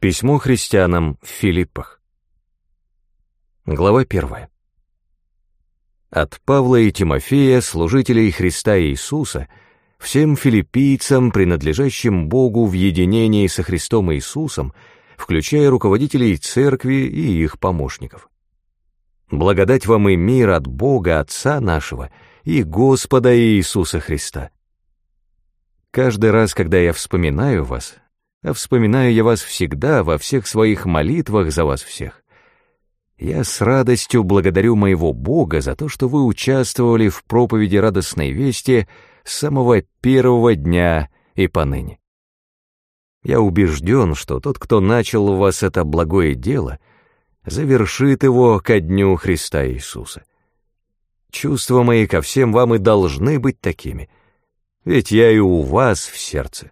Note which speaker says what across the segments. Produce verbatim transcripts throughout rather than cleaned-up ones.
Speaker 1: Письмо христианам в Филиппах. Глава первая. От Павла и Тимофея, служителей Христа Иисуса, всем филиппийцам, принадлежащим Богу в единении со Христом Иисусом, включая руководителей церкви и их помощников. Благодать вам и мир от Бога Отца нашего и Господа Иисуса Христа. Каждый раз, когда я вспоминаю вас, а вспоминаю я вас всегда во всех своих молитвах за вас всех, я с радостью благодарю моего Бога за то, что вы участвовали в проповеди радостной вести с самого первого дня и поныне. Я убежден, что тот, кто начал у вас это благое дело, завершит его ко дню Христа Иисуса. Чувства мои ко всем вам и должны быть такими, ведь я и у вас в сердце.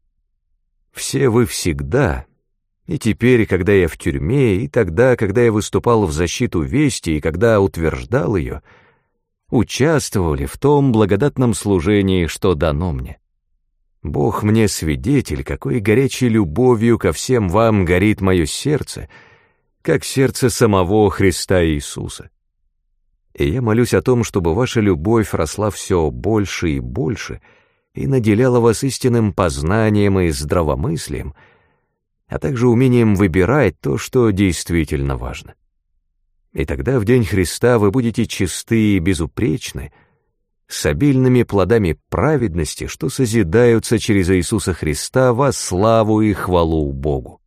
Speaker 1: Все вы всегда, и теперь, когда я в тюрьме, и тогда, когда я выступал в защиту вести, и когда утверждал ее, участвовали в том благодатном служении, что дано мне. Бог мне свидетель, какой горячей любовью ко всем вам горит мое сердце, как сердце самого Христа Иисуса. И я молюсь о том, чтобы ваша любовь росла все больше и больше и наделяла вас истинным познанием и здравомыслием, а также умением выбирать то, что действительно важно. И тогда в день Христа вы будете чисты и безупречны, с обильными плодами праведности, что созидаются через Иисуса Христа во славу и хвалу Богу.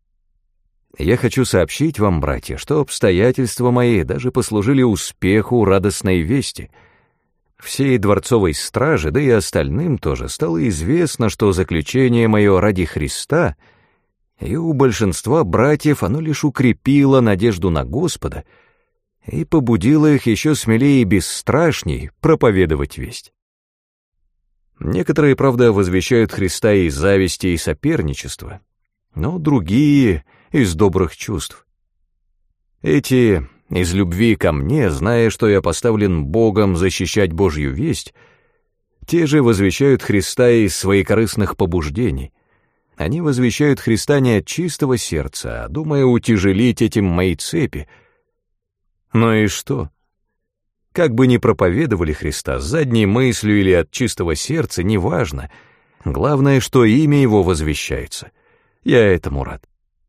Speaker 1: Я хочу сообщить вам, братья, что обстоятельства мои даже послужили успеху радостной вести. Всей дворцовой страже, да и остальным тоже, стало известно, что заключение мое ради Христа, и у большинства братьев оно лишь укрепило надежду на Господа и побудило их еще смелее и бесстрашней проповедовать весть. Некоторые, правда, возвещают Христа из зависти и соперничества, но другие — из добрых чувств. Эти — из любви ко мне, зная, что я поставлен Богом защищать Божью весть, те же возвещают Христа из своекорыстных побуждений. Они возвещают Христа не от чистого сердца, а думая утяжелить этим мои цепи. Ну и что? Как бы ни проповедовали Христа, с задней мыслью или от чистого сердца, неважно. Главное, что имя Его возвещается. Я этому рад.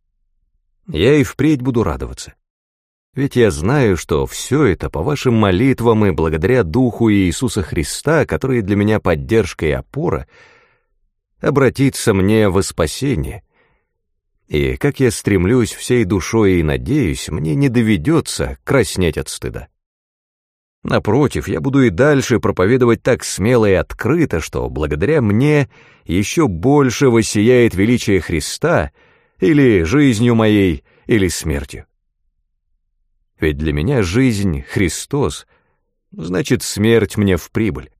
Speaker 1: Я и впредь буду радоваться. Ведь я знаю, что все это по вашим молитвам и благодаря Духу Иисуса Христа, который для меня поддержка и опора, обратится мне во спасение. И как я стремлюсь всей душой и надеюсь, мне не доведется краснеть от стыда. Напротив, я буду и дальше проповедовать так смело и открыто, что благодаря мне еще больше воссияет величие Христа или жизнью моей, или смертью. Ведь для меня жизнь — Христос, значит, смерть мне в прибыль.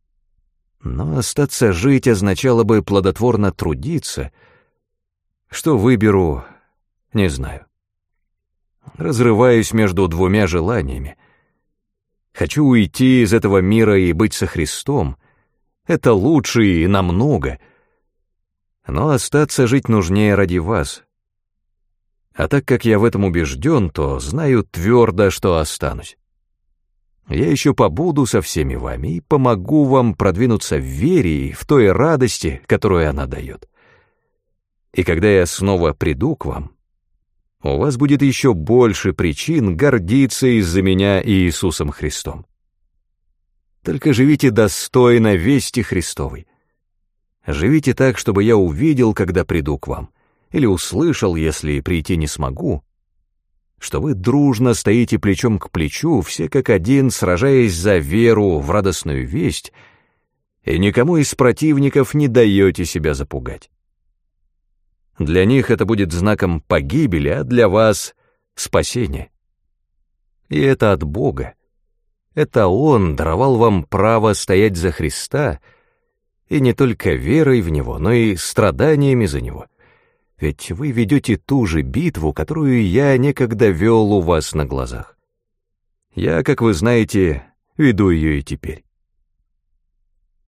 Speaker 1: Но остаться жить означало бы плодотворно трудиться. Что выберу, не знаю. Разрываюсь между двумя желаниями. Хочу уйти из этого мира и быть со Христом. Это лучше и намного. Но остаться жить нужнее ради вас. А так как я в этом убежден, то знаю твердо, что останусь. Я еще побуду со всеми вами и помогу вам продвинуться в вере и в той радости, которую она дает. И когда я снова приду к вам, у вас будет еще больше причин гордиться из-за меня и Иисусом Христом. Только живите достойно вести Христовой. Живите так, чтобы я увидел, когда приду к вам, или услышал, если прийти не смогу, что вы дружно стоите плечом к плечу, все как один, сражаясь за веру в радостную весть, и никому из противников не даете себя запугать. Для них это будет знаком погибели, а для вас — спасение. И это от Бога. Это Он даровал вам право стоять за Христа, и не только верой в Него, но и страданиями за Него. Ведь вы ведете ту же битву, которую я некогда вел у вас на глазах. Я, как вы знаете, веду ее и теперь.